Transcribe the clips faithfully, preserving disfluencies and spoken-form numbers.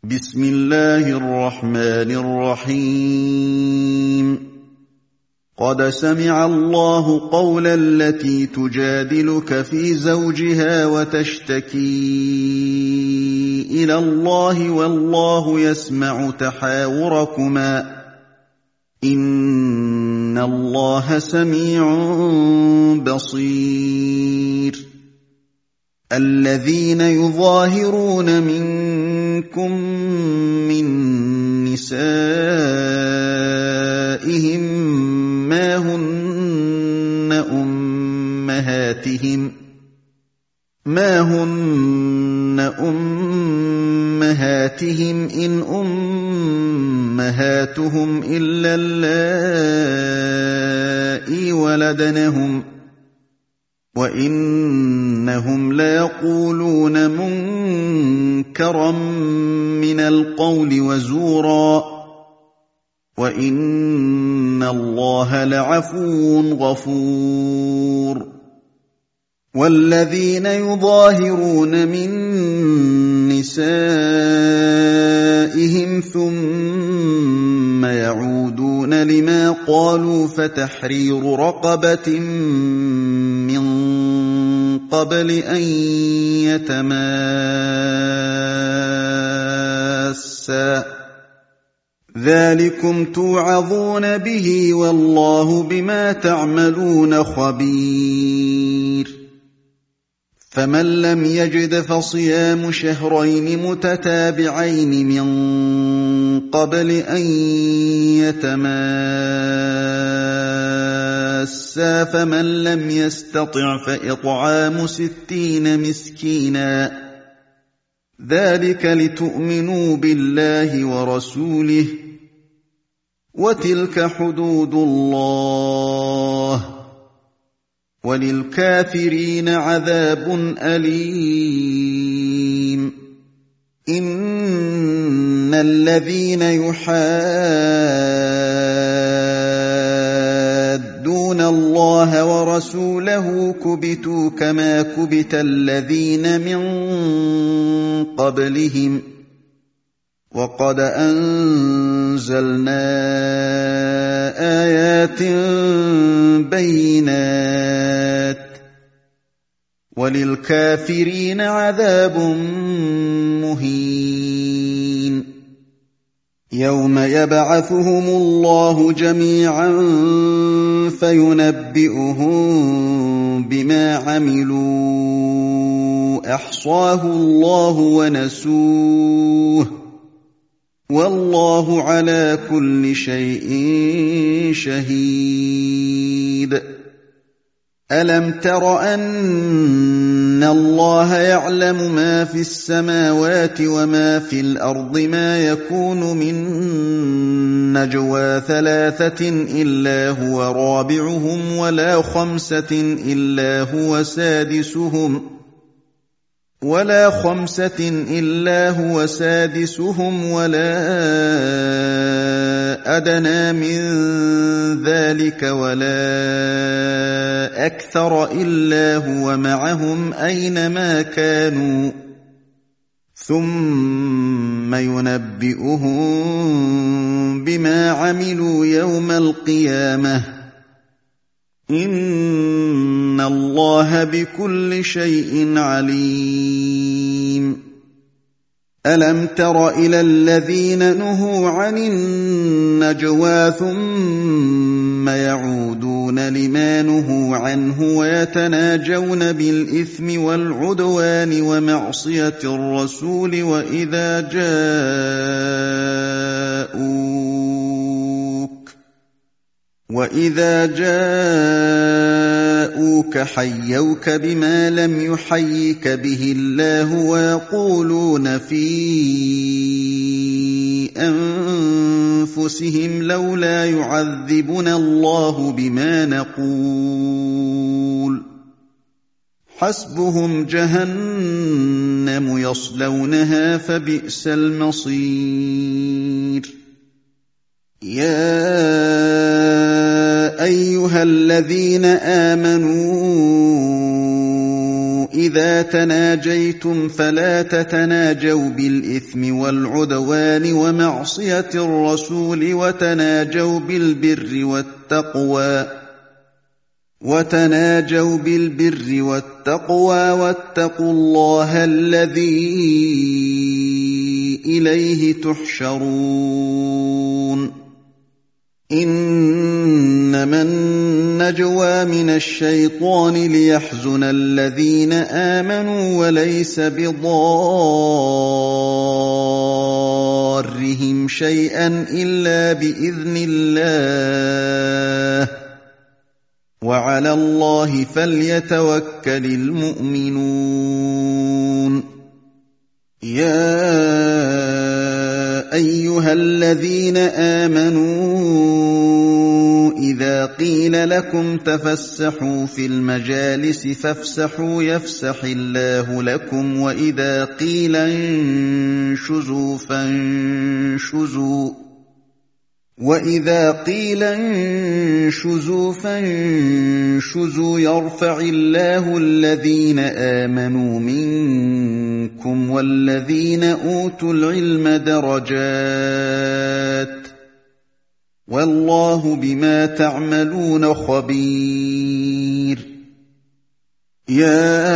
بسم الله الرحمن الرحيم قد سمع الله قول التي تجادلك في زوجها وتشتكي إلى الله والله يسمع تحاوركما إن الله سميع بصير الذين يظاهرون منكم من نسائهم ما هن أمهاتهم ما هن أمهاتهم إن أمهاتهم إلا اللائي ولدنهم وإنهم ليقولون منكرا من القول وزورا وإن الله لعفو غفور والذين يظاهرون من نسائهم ثم يعودون لما قالوا فتحرير رقبة من قبل أن يتماسا ذلكم توعظون به والله بما تعملون خبير فمن لم يجد فصيام شهرين متتابعين من قبل أن يتماسا فمن لم يستطع فإطعام ستين مسكينا ذلك لتؤمنوا بالله ورسوله وتلك حدود الله وللكافرين عذاب أليم إن الذين يحادون الله ورسوله كبتوا كما كبت الذين من قبلهم وقد أنزلنا آيات بينات وللكافرين عذاب مهين يوم يبعثهم الله جميعا فينبئهم بما عملوا أحصاه الله ونسوه والله على كل شيء شهيد ألم تر أن الله يعلم ما في السماوات وما في الأرض ما يكون من نجوى ثلاثة إلا هو رابعهم ولا خمسة إلا هو سادسهم ولا خمسة إلا هو سادسهم ولا أدنى من ذلك ولا أكثر إلا هو معهم أينما كانوا ثم ينبئهم بما عملوا يوم القيامة إن الله بكل شيء عليم ألم تر إلى الذين نهوا عن النجوى ثم يعودون لما نهوا عنه ويتناجون بالإثم والعدوان ومعصية الرسول وإذا جاءوك وإذا جاءوك حيوك بما لم يحيك به الله ويقولون في أنفسهم لولا يعذبنا الله بما نقول حسبهم جهنم يصلونها فبئس المصير يا أيها الذين آمنوا إِذَا تَنَاجَيْتُمْ فَلَا تَتَنَاجَوْا بِالْإِثْمِ وَالْعُدْوَانِ وَمَعْصِيَةِ الرَّسُولِ وَتَنَاجَوْا بِالْبِرِّ وَالتَّقْوَى وَتَنَاجَوْا بِالْبِرِّ وَالتَّقْوَى وَاتَّقُوا اللَّهَ الَّذِي إِلَيْهِ تُحْشَرُونَ إِنَّمَا النَّجْوَىٰ مِنَ الشَّيْطَانِ لِيَحْزُنَ الَّذِينَ آمَنُوا وَلَيْسَ بِضَارِّهِمْ شَيْئًا إِلَّا بِإِذْنِ اللَّهِ ۚ وَعَلَى اللَّهِ فَلْيَتَوَكَّلِ الْمُؤْمِنُونَ يَا أَيُّهَا الَّذِينَ آمَنُوا إِذَا قِيلَ لَكُمْ تَفَسَّحُوا فِي الْمَجَالِسِ فَافْسَحُوا يَفْسَحِ اللَّهُ لَكُمْ وَإِذَا قِيلَ انشُزُوا فانشُزُوا وَإِذَا قِيلَ انشُزُوا فانشُزُوا يَرْفَعِ اللَّهُ الَّذِينَ آمَنُوا مِنكُمْ وَالَّذِينَ أُوتُوا الْعِلْمَ دَرَجَاتٍ ۚ وَاللَّهُ بِمَا تَعْمَلُونَ خَبِيرٌ يَا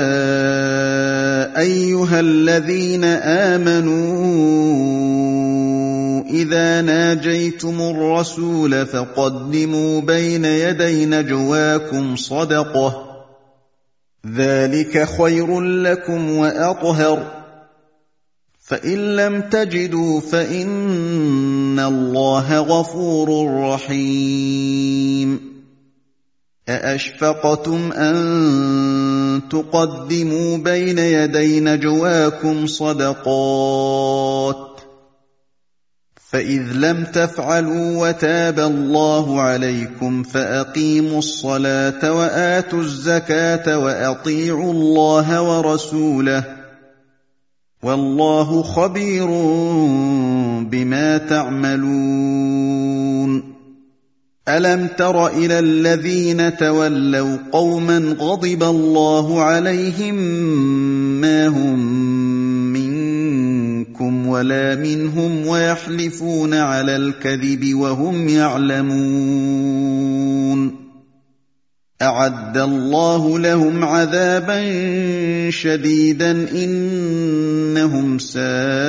أَيُّهَا الَّذِينَ آمَنُوا إِذَا نَاجَيْتُمُ الرَّسُولَ فَقَدِّمُوا بَيْنَ يَدَيْ نَجْوَاكُمْ صَدَقَةً ۚ ذَٰلِكَ خَيْرٌ لَّكُمْ وَأَطْهَرُ ۚ فَإِن لَّمْ تَجِدُوا فَإِنَّ اللَّهَ غَفُورٌ رَّحِيمٌ أَأَشْفَقْتُمْ أَن تُقَدِّمُوا بَيْنَ يَدَيْ نَجْوَاكُمْ صَدَقَاتٍ ۚ فَإِذْ لَمْ تَفْعَلُوا وَتَابَ اللَّهُ عَلَيْكُمْ فَأَقِيمُوا الصَّلَاةَ وَآتُوا الزَّكَاةَ وَأَطِيعُوا اللَّهَ وَرَسُولَهُ ۚ وَاللَّهُ خَبِيرٌ بِمَا تَعْمَلُونَ أَلَمْ تَرَ إِلَى الَّذِينَ تَوَلَّوْا قَوْمًا غَضِبَ اللَّهُ عَلَيْهِم مَّا هُم مِّنكُمْ وَلَا مِنْهُمْ وَيَحْلِفُونَ عَلَى الْكَذِبِ وَهُمْ يَعْلَمُونَ أَعَدَّ اللَّهُ لَهُمْ عَذَابًا شَدِيدًا إِنَّهُمْ سَاءَ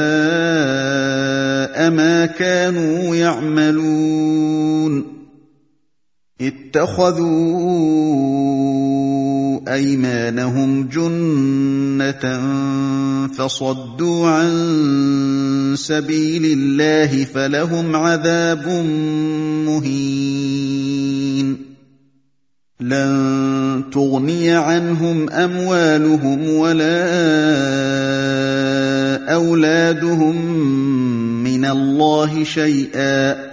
مَا كَانُوا يَعْمَلُونَ اتَّخَذُوا أَيْمَانَهُمْ جُنَّةً فَصَدُّوا عَن سَبِيلِ اللَّهِ فَلَهُمْ عَذَابٌ مُّهِينٌ لَّن تُغْنِيَ عَنْهُمْ أَمْوَالُهُمْ وَلَا أَوْلَادُهُم مِّنَ اللَّهِ شَيْئًا ۚ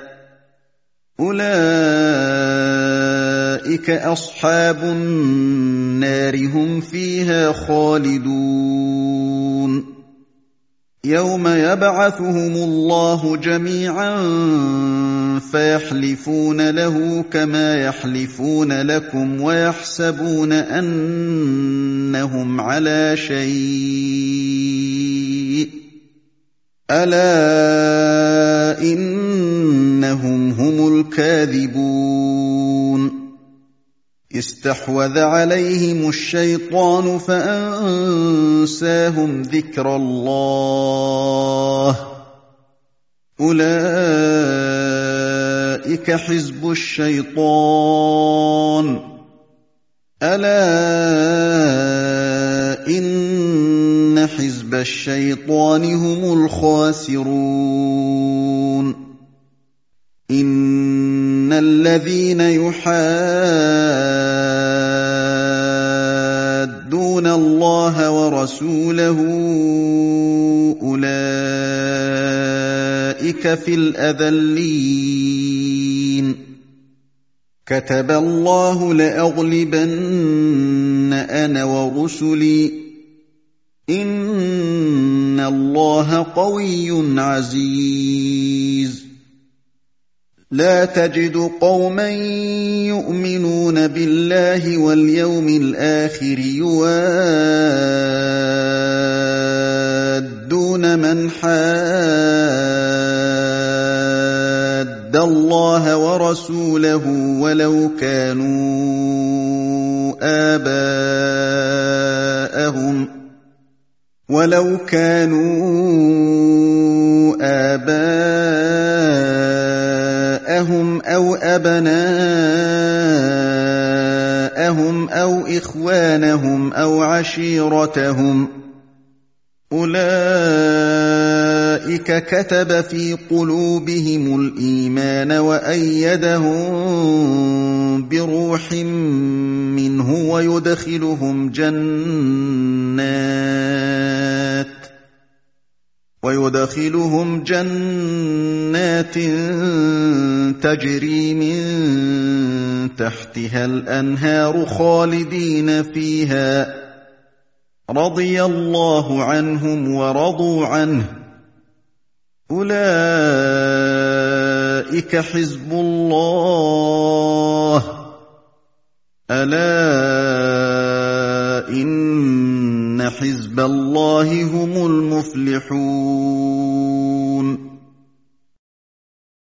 أُولَٰئِكَ أَصْحَابُ النَّارِ هُمْ فِيهَا خَالِدُونَ يَوْمَ يَبْعَثُهُمُ اللَّهُ جَمِيعًا فَيَحْلِفُونَ لَهُ كَمَا يَحْلِفُونَ لَكُمْ وَيَحْسَبُونَ أَنَّهُمْ عَلَىٰ شَيْءٍ ۚ أَلَا إِنَّهُمْ هُمُ الْكَاذِبُونَ اسْتَحْوَذَ عَلَيْهِمُ الشَّيْطَانُ فَأَنسَاهُمْ ذِكْرَ اللَّهِ ۚ أُولَٰئِكَ حِزْبُ الشَّيْطَانِ ۚ أَلَا إِنَّ حِزْبَ الشَّيْطَانِ هُمُ الْخَاسِرُونَ إِنَّ الَّذِينَ يُحَادُّونَ اللَّهَ وَرَسُولَهُ أُولَٰئِكَ فِي الْأَذَلِّينَ كَتَبَ اللَّهُ لَأَغْلِبَنَّ أَنَا وَرُسُلِي ۚ إِنَّ اللَّهَ قَوِيٌّ عَزِيزٌ لا تجد قوما يؤمنون بالله واليوم الآخر يوادون من حاد الله ورسوله ولو كانوا آباءهم ولو كانوا آباءهم أو أبناءهم أو إخوانهم أو عشيرتهم أولئك كتب في قلوبهم الإيمان وأيدهم بروح منه ويدخلهم جنات ويدخلهم جنات تجري من تحتها الأنهار خالدين فيها رضي الله عنهم ورضوا عنه أولئك حزب الله ألا إن حزب الله هم المفلحون